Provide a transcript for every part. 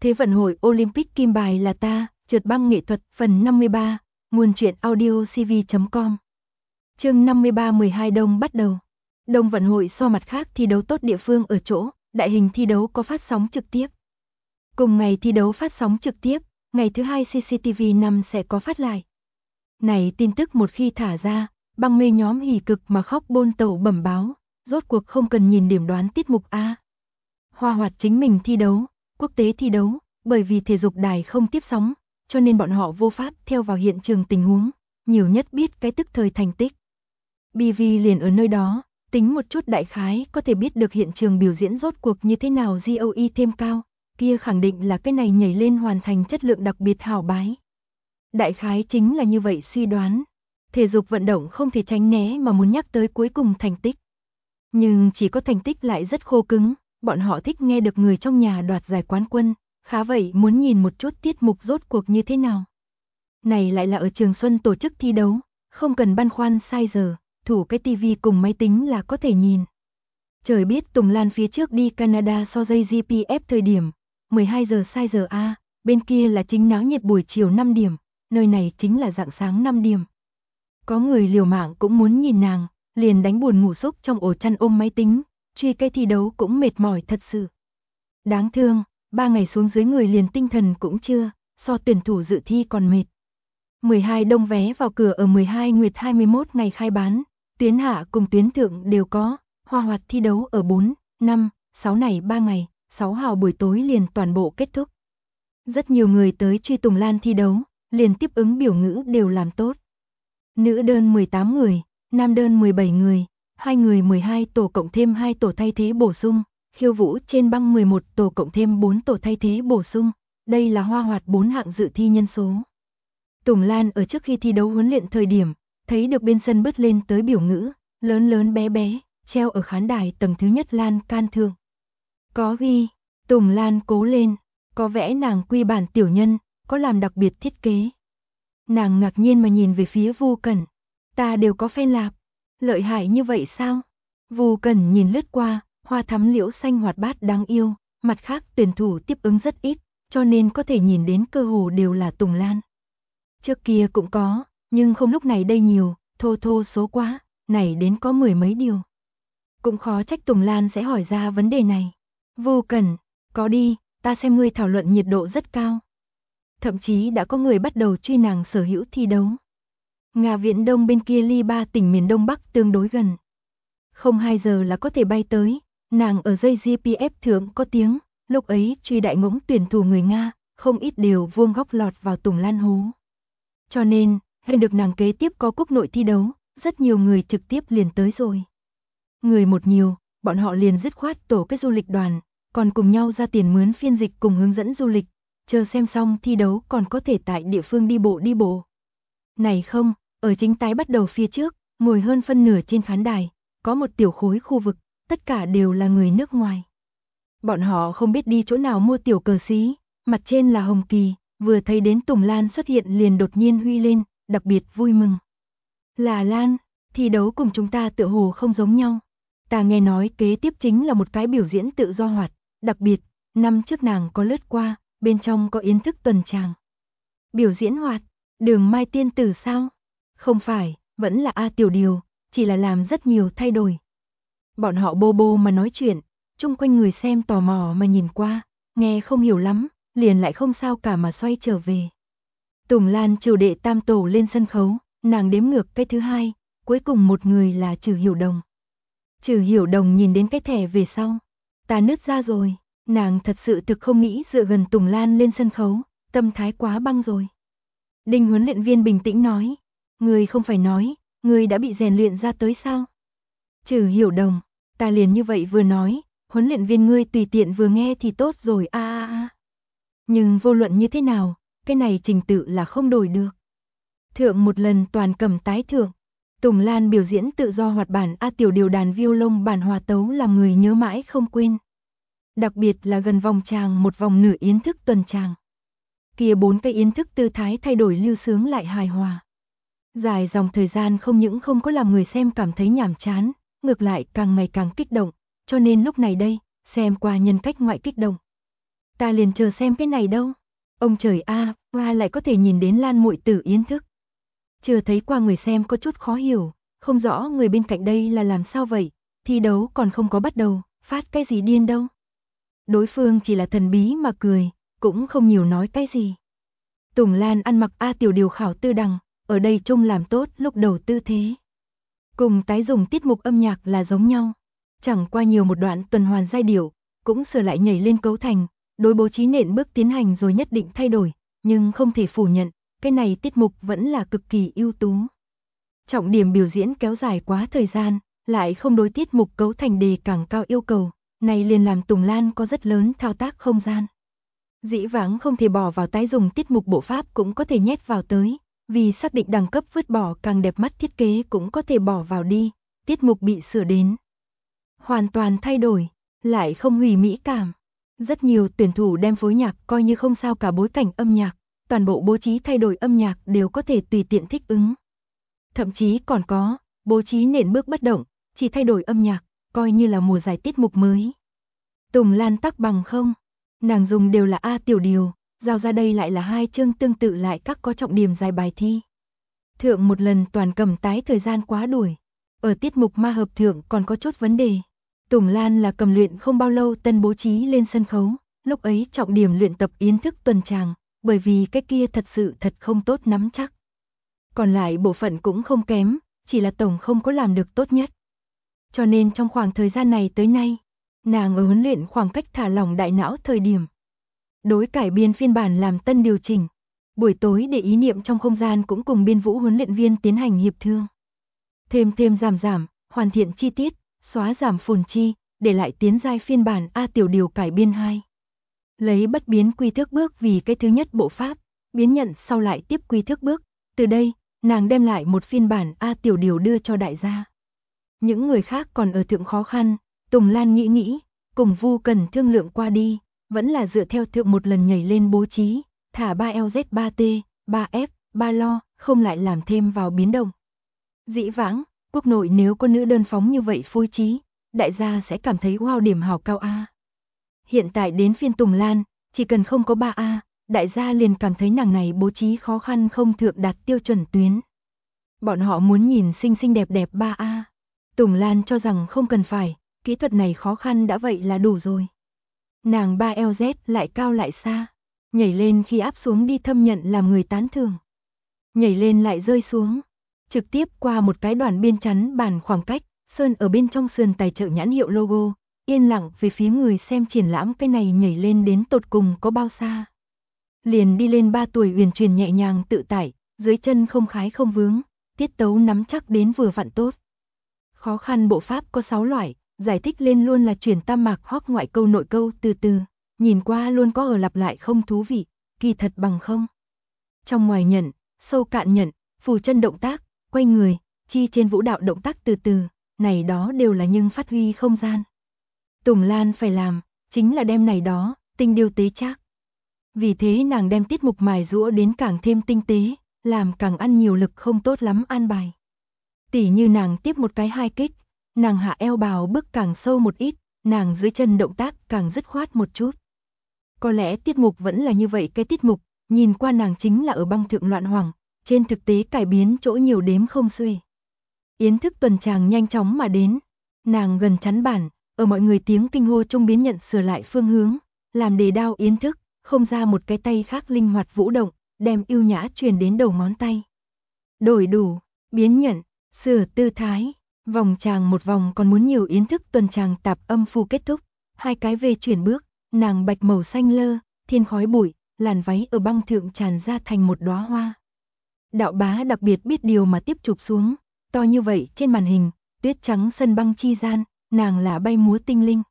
Thế vận hội Olympic kim bài là ta, trượt băng nghệ thuật, phần 53, nguồn truyện audio cv.com. Chương 53 12 Đông bắt đầu. Đông vận hội so mặt khác thi đấu tốt địa phương ở chỗ, đại hình thi đấu có phát sóng trực tiếp. Cùng ngày thi đấu phát sóng trực tiếp, ngày thứ hai CCTV5 sẽ có phát lại. Này tin tức một khi thả ra, băng mê nhóm hỉ cực mà khóc bôn tẩu bẩm báo, rốt cuộc không cần nhìn điểm đoán tiết mục A. Hoa Hoạt chính mình thi đấu, quốc tế thi đấu, bởi vì thể dục đài không tiếp sóng, cho nên bọn họ vô pháp theo vào hiện trường tình huống, nhiều nhất biết cái tức thời thành tích. BV liền ở nơi đó, tính một chút đại khái có thể biết được hiện trường biểu diễn rốt cuộc như thế nào. GOE thêm cao, kia khẳng định là cái này nhảy lên hoàn thành chất lượng đặc biệt hảo bái. Đại khái chính là như vậy suy đoán. Thể dục vận động không thể tránh né mà muốn nhắc tới cuối cùng thành tích. Nhưng chỉ có thành tích lại rất khô cứng, bọn họ thích nghe được người trong nhà đoạt giải quán quân, khá vậy muốn nhìn một chút tiết mục rốt cuộc như thế nào. Này lại là ở Trường Xuân tổ chức thi đấu, không cần băn khoăn sai giờ, thủ cái tivi cùng máy tính là có thể nhìn. Trời biết Tùng Lan phía trước đi Canada so dây GPF thời điểm, 12 giờ sai giờ A, bên kia là chính náo nhiệt buổi chiều 5 điểm, nơi này chính là rạng sáng 5 điểm. Có người liều mạng cũng muốn nhìn nàng, liền đánh buồn ngủ xúc trong ổ chăn ôm máy tính, truy cái thi đấu cũng mệt mỏi thật sự. Đáng thương, 3 ngày xuống dưới người liền tinh thần cũng chưa, so tuyển thủ dự thi còn mệt. 12 đông vé vào cửa ở 12 Nguyệt 21 ngày khai bán, tuyến hạ cùng tuyến thượng đều có, Hoa Hoạt thi đấu ở 4, 5, 6 này 3 ngày, 6 hào buổi tối liền toàn bộ kết thúc. Rất nhiều người tới truy Tùng Lan thi đấu, liền tiếp ứng biểu ngữ đều làm tốt. Nữ đơn 18 người, nam đơn 17 người, 2 người 12 tổ cộng thêm 2 tổ thay thế bổ sung, khiêu vũ trên băng 11 tổ cộng thêm 4 tổ thay thế bổ sung, đây là Hoa Hoạt 4 hạng dự thi nhân số. Tùng Lan ở trước khi thi đấu huấn luyện thời điểm, thấy được bên sân bứt lên tới biểu ngữ, lớn lớn bé bé, treo ở khán đài tầng thứ nhất lan can thượng. Có ghi, Tùng Lan cố lên, có vẽ nàng quy bản tiểu nhân, có làm đặc biệt thiết kế. Nàng ngạc nhiên mà nhìn về phía Vu Cẩn, ta đều có fan lạp, lợi hại như vậy sao? Vu Cẩn nhìn lướt qua, hoa thắm liễu xanh hoạt bát đáng yêu, mặt khác tuyển thủ tiếp ứng rất ít, cho nên có thể nhìn đến cơ hồ đều là Tùng Lan. Trước kia cũng có, nhưng không lúc này đây nhiều, thô thô số quá, này đến có 10 mấy điều. Cũng khó trách Tùng Lan sẽ hỏi ra vấn đề này. Vu Cẩn, có đi, ta xem ngươi thảo luận nhiệt độ rất cao. Thậm chí đã có người bắt đầu truy nàng sở hữu thi đấu. Nga Viễn Đông bên kia ly 3 tỉnh miền Đông Bắc tương đối gần. Không 2 giờ là có thể bay tới, nàng ở dây GPF thượng có tiếng, lúc ấy truy đại ngỗng tuyển thủ người Nga, không ít đều vuông góc lọt vào Tùng Lan hố. Cho nên, hay được nàng kế tiếp có quốc nội thi đấu, rất nhiều người trực tiếp liền tới rồi. Người một nhiều, bọn họ liền dứt khoát tổ cái du lịch đoàn, còn cùng nhau ra tiền mướn phiên dịch cùng hướng dẫn du lịch, chờ xem xong thi đấu còn có thể tại địa phương đi bộ. Này không, ở chính tái bắt đầu phía trước, ngồi hơn phân nửa trên khán đài, có một tiểu khối khu vực, tất cả đều là người nước ngoài. Bọn họ không biết đi chỗ nào mua tiểu cờ xí, mặt trên là hồng kỳ, vừa thấy đến Tùng Lan xuất hiện liền đột nhiên huy lên, đặc biệt vui mừng. Là Lan, thi đấu cùng chúng ta tựa hồ không giống nhau. Ta nghe nói kế tiếp chính là một cái biểu diễn tự do hoạt, đặc biệt, năm trước nàng có lướt qua, bên trong có yến thức tuần tràng. Biểu diễn hoạt, Đường Mai tiên tử sao? Không phải, vẫn là A Tiểu Điều, chỉ là làm rất nhiều thay đổi. Bọn họ bô bô mà nói chuyện, chung quanh người xem tò mò mà nhìn qua, nghe không hiểu lắm, liền lại không sao cả mà xoay trở về. Tùng Lan triều đệ tam tổ lên sân khấu, nàng đếm ngược cái thứ hai, cuối cùng một người là Trừ Hiểu Đồng. Trừ Hiểu Đồng nhìn đến cái thẻ về sau, ta nứt ra rồi, nàng thật sự thực không nghĩ dựa gần Tùng Lan lên sân khấu, tâm thái quá băng rồi. Đinh huấn luyện viên bình tĩnh nói, người không phải nói, người đã bị rèn luyện ra tới sao? Trừ Hiểu Đồng, ta liền như vậy vừa nói, huấn luyện viên ngươi tùy tiện vừa nghe thì tốt rồi a. Nhưng vô luận như thế nào, cái này trình tự là không đổi được. Thượng một lần toàn cầm tái thượng, Tùng Lan biểu diễn tự do hoạt bản A Tiểu Điều đàn violon bản hòa tấu làm người nhớ mãi không quên. Đặc biệt là gần vòng tràng một vòng nửa yến thức tuần tràng. Kia 4 cái yến thức tư thái thay đổi lưu sướng lại hài hòa. Dài dòng thời gian không những không có làm người xem cảm thấy nhàm chán, ngược lại càng ngày càng kích động, cho nên lúc này đây, xem qua nhân cách ngoại kích động. Ta liền chờ xem cái này đâu. Ông trời a, hoa lại có thể nhìn đến Lan muội tử yến thức. Chưa thấy qua người xem có chút khó hiểu, không rõ người bên cạnh đây là làm sao vậy, thi đấu còn không có bắt đầu, phát cái gì điên đâu. Đối phương chỉ là thần bí mà cười, cũng không nhiều nói cái gì. Tùng Lan ăn mặc A Tiểu Điều khảo tư đằng, ở đây trông làm tốt lúc đầu tư thế. Cùng tái dùng tiết mục âm nhạc là giống nhau. Chẳng qua nhiều một đoạn tuần hoàn giai điệu, cũng sửa lại nhảy lên cấu thành, đối bố trí nện bước tiến hành rồi nhất định thay đổi, nhưng không thể phủ nhận, cái này tiết mục vẫn là cực kỳ ưu tú. Trọng điểm biểu diễn kéo dài quá thời gian, lại không đối tiết mục cấu thành đề càng cao yêu cầu, này liền làm Tùng Lan có rất lớn thao tác không gian. Dĩ vãng không thể bỏ vào tái dùng tiết mục bộ pháp cũng có thể nhét vào tới, vì xác định đẳng cấp vứt bỏ càng đẹp mắt thiết kế cũng có thể bỏ vào đi, tiết mục bị sửa đến. Hoàn toàn thay đổi, lại không hủy mỹ cảm. Rất nhiều tuyển thủ đem phối nhạc coi như không sao cả bối cảnh âm nhạc, toàn bộ bố trí thay đổi âm nhạc đều có thể tùy tiện thích ứng. Thậm chí còn có, bố trí nền bước bất động, chỉ thay đổi âm nhạc, coi như là mùa giải tiết mục mới. Tùng Lan tắc bằng không, nàng dùng đều là A Tiểu Điều, giao ra đây lại là 2 chương tương tự lại các có trọng điểm dài bài thi. Thượng một lần toàn cầm tái thời gian quá đuổi, ở tiết mục ma hợp thượng còn có chút vấn đề. Tùng Lan là cầm luyện không bao lâu tân bố trí lên sân khấu, lúc ấy trọng điểm luyện tập yến thức tuần tràng, bởi vì cái kia thật sự thật không tốt nắm chắc. Còn lại bộ phận cũng không kém, chỉ là tổng không có làm được tốt nhất. Cho nên trong khoảng thời gian này tới nay, nàng ở huấn luyện khoảng cách thả lỏng đại não thời điểm. Đối cải biên phiên bản làm tân điều chỉnh. Buổi tối để ý niệm trong không gian cũng cùng biên vũ huấn luyện viên tiến hành hiệp thương. Thêm giảm, hoàn thiện chi tiết, xóa giảm phồn chi, để lại tiến giai phiên bản A Tiểu Điều cải biên 2. Lấy bất biến quy thước bước vì cái thứ nhất bộ pháp, biến nhận sau lại tiếp quy thước bước. Từ đây, nàng đem lại một phiên bản A Tiểu Điều đưa cho đại gia. Những người khác còn ở thượng khó khăn, Tùng Lan nghĩ, cùng Vu Cần thương lượng qua đi, vẫn là dựa theo thượng một lần nhảy lên bố trí, thả 3LZ 3T, 3F, 3 lo, không lại làm thêm vào biến động. Dĩ vãng, quốc nội nếu có nữ đơn phóng như vậy phối trí, đại gia sẽ cảm thấy wow điểm hảo cao A. Hiện tại đến phiên Tùng Lan, chỉ cần không có 3A, đại gia liền cảm thấy nàng này bố trí khó khăn không thượng đạt tiêu chuẩn tuyến. Bọn họ muốn nhìn xinh xinh đẹp đẹp 3A. Tùng Lan cho rằng không cần phải, kỹ thuật này khó khăn đã vậy là đủ rồi. Nàng 3LZ lại cao lại xa, nhảy lên khi áp xuống đi thâm nhận làm người tán thưởng. Nhảy lên lại rơi xuống, trực tiếp qua một cái đoàn biên chắn bàn khoảng cách, sơn ở bên trong sườn tài trợ nhãn hiệu logo, yên lặng về phía người xem triển lãm cái này nhảy lên đến tột cùng có bao xa. Liền đi lên 3 tuổi uyển chuyển nhẹ nhàng tự tại, dưới chân không khái không vướng, tiết tấu nắm chắc đến vừa vặn tốt. Khó khăn bộ pháp có 6 loại, giải thích lên luôn là chuyển tam mạc hoặc ngoại câu nội câu từ từ, nhìn qua luôn có ở lặp lại không thú vị, kỳ thật bằng không. Trong ngoài nhận, sâu cạn nhận, phù chân động tác, quay người, chi trên vũ đạo động tác từ từ, này đó đều là nhưng phát huy không gian. Tùng Lan phải làm, chính là đem này đó, tinh điều tế chắc. Vì thế nàng đem tiết mục mài giũa đến càng thêm tinh tế, làm càng ăn nhiều lực không tốt lắm an bài. Tỉ như nàng tiếp một cái 2 kích, nàng hạ eo bào bước càng sâu một ít, nàng dưới chân động tác càng dứt khoát một chút. Có lẽ tiết mục vẫn là như vậy cái tiết mục, nhìn qua nàng chính là ở băng thượng loạn hoàng, trên thực tế cải biến chỗ nhiều đếm không xuể. Yến thức tuần tràng nhanh chóng mà đến, nàng gần chắn bản, ở mọi người tiếng kinh hô trung biến nhận sửa lại phương hướng, làm đề đao yến thức, không ra một cái tay khác linh hoạt vũ động, đem ưu nhã truyền đến đầu ngón tay. Đổi đủ, biến nhận, sửa tư thái, vòng tràng một vòng còn muốn nhiều yến thức tuần tràng tạp âm phù kết thúc, 2 cái về chuyển bước, nàng bạch màu xanh lơ, thiên khói bụi, làn váy ở băng thượng tràn ra thành một đóa hoa. Đạo bá đặc biệt biết điều mà tiếp chụp xuống, to như vậy trên màn hình, tuyết trắng sân băng chi gian, nàng là bay múa tinh linh.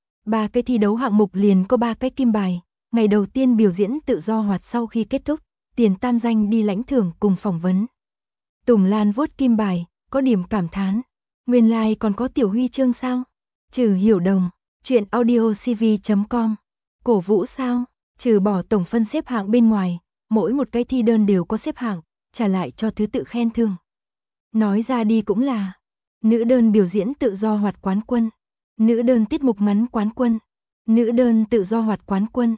3 cái thi đấu hạng mục liền có 3 cái kim bài, ngày đầu tiên biểu diễn tự do hoạt sau khi kết thúc, tiền tam danh đi lãnh thưởng cùng phỏng vấn. Tùng Lan vuốt kim bài, có điểm cảm thán, nguyên lai còn có tiểu huy chương sao? Trừ Hiểu Đồng, truyện audiocv.com, cổ vũ sao? Trừ bỏ tổng phân xếp hạng bên ngoài, mỗi một cái thi đơn đều có xếp hạng, trả lại cho thứ tự khen thưởng. Nói ra đi cũng là, nữ đơn biểu diễn tự do hoạt quán quân, nữ đơn tiết mục ngắn quán quân, nữ đơn tự do hoạt quán quân,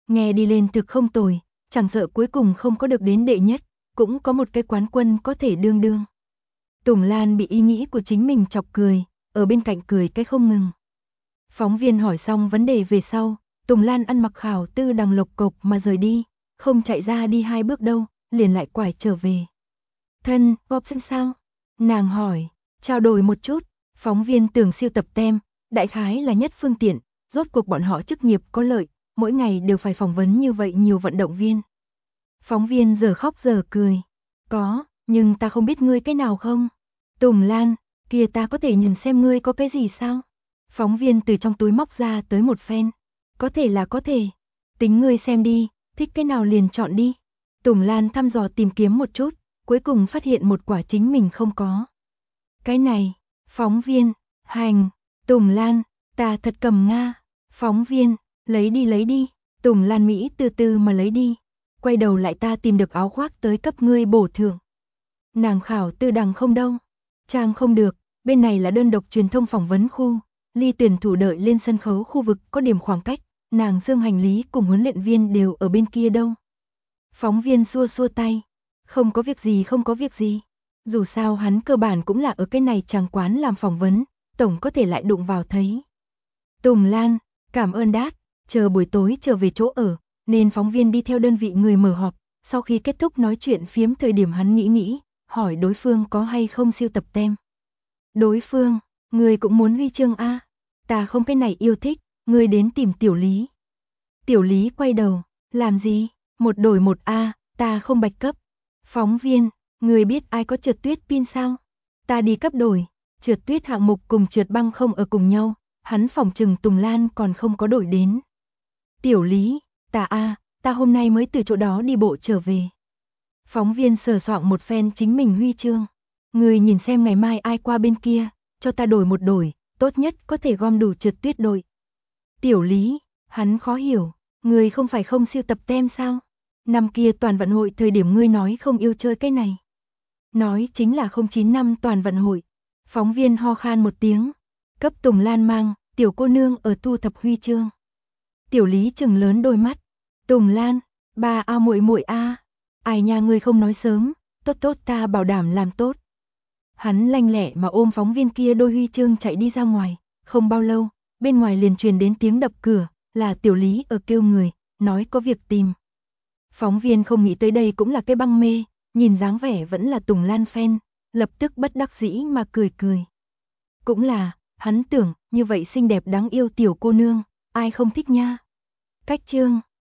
Nghe đi lên thực không tồi, chẳng sợ cuối cùng không có được đến đệ nhất, cũng có một cái quán quân có thể đương đương. Tùng Lan bị ý nghĩ của chính mình chọc cười, ở bên cạnh cười cái không ngừng. Phóng viên hỏi xong vấn đề về sau, Tùng Lan ăn mặc Khảo Tư Đằng lộc cộc mà rời đi, không chạy ra đi 2 bước đâu, liền lại quải trở về. Thân, góp xem sao? Nàng hỏi, trao đổi một chút, phóng viên tưởng siêu tập tem, đại khái là nhất phương tiện, rốt cuộc bọn họ chức nghiệp có lợi, mỗi ngày đều phải phỏng vấn như vậy nhiều vận động viên. Phóng viên giờ khóc giờ cười, có, nhưng ta không biết ngươi cái nào không? Tùng Lan, kia ta có thể nhìn xem ngươi có cái gì sao? Phóng viên từ trong túi móc ra tới một phen, có thể là có thể, tính ngươi xem đi, thích cái nào liền chọn đi. Tùng Lan thăm dò tìm kiếm một chút, cuối cùng phát hiện một quả chính mình không có. Cái này, phóng viên, hành, Tùng Lan, ta thật cầm Nga, phóng viên, lấy đi, Tùng Lan Mỹ từ từ mà lấy đi, quay đầu lại ta tìm được áo khoác tới cấp ngươi bổ thưởng. Nàng Khảo Tư Đằng không đâu, trang không được, bên này là đơn độc truyền thông phỏng vấn khu, ly tuyển thủ đợi lên sân khấu khu vực có điểm khoảng cách, nàng dương hành lý cùng huấn luyện viên đều ở bên kia đâu. Phóng viên xua xua tay, không có việc gì. Dù sao hắn cơ bản cũng là ở cái này chàng quán làm phỏng vấn, tổng có thể lại đụng vào thấy. Tùng Lan, cảm ơn Đát, chờ buổi tối trở về chỗ ở, nên phóng viên đi theo đơn vị người mở họp, sau khi kết thúc nói chuyện phiếm thời điểm hắn nghĩ, hỏi đối phương có hay không siêu tập tem. Đối phương, người cũng muốn huy chương a? Ta không cái này yêu thích, người đến tìm Tiểu Lý. Tiểu Lý quay đầu, làm gì? Một đổi một a, ta không bạch cấp. Phóng viên, người biết ai có trượt tuyết pin sao? Ta đi cấp đổi, trượt tuyết hạng mục cùng trượt băng không ở cùng nhau, hắn phỏng chừng Tùng Lan còn không có đổi đến. Tiểu Lý, ta hôm nay mới từ chỗ đó đi bộ trở về. Phóng viên sờ soạng một phen chính mình huy chương. Người nhìn xem ngày mai ai qua bên kia, cho ta đổi một đổi, tốt nhất có thể gom đủ trượt tuyết đội. Tiểu Lý, hắn khó hiểu, người không phải không siêu tập tem sao? Năm kia toàn vận hội thời điểm ngươi nói không yêu chơi cái này. Nói chính là 09 năm toàn vận hội. Phóng viên ho khan một tiếng, cấp Tùng Lan mang, tiểu cô nương ở thu thập huy chương. Tiểu Lý trừng lớn đôi mắt, Tùng Lan, ba a muội muội a, ai nha ngươi không nói sớm, tốt ta bảo đảm làm tốt. Hắn lanh lẹ mà ôm phóng viên kia đôi huy chương chạy đi ra ngoài, không bao lâu, bên ngoài liền truyền đến tiếng đập cửa, là Tiểu Lý ở kêu người, nói có việc tìm. Phóng viên không nghĩ tới đây cũng là cái băng mê, nhìn dáng vẻ vẫn là Tùng Lan fan, lập tức bất đắc dĩ mà cười. Cũng là, hắn tưởng, như vậy xinh đẹp đáng yêu tiểu cô nương, ai không thích nha. Cách chương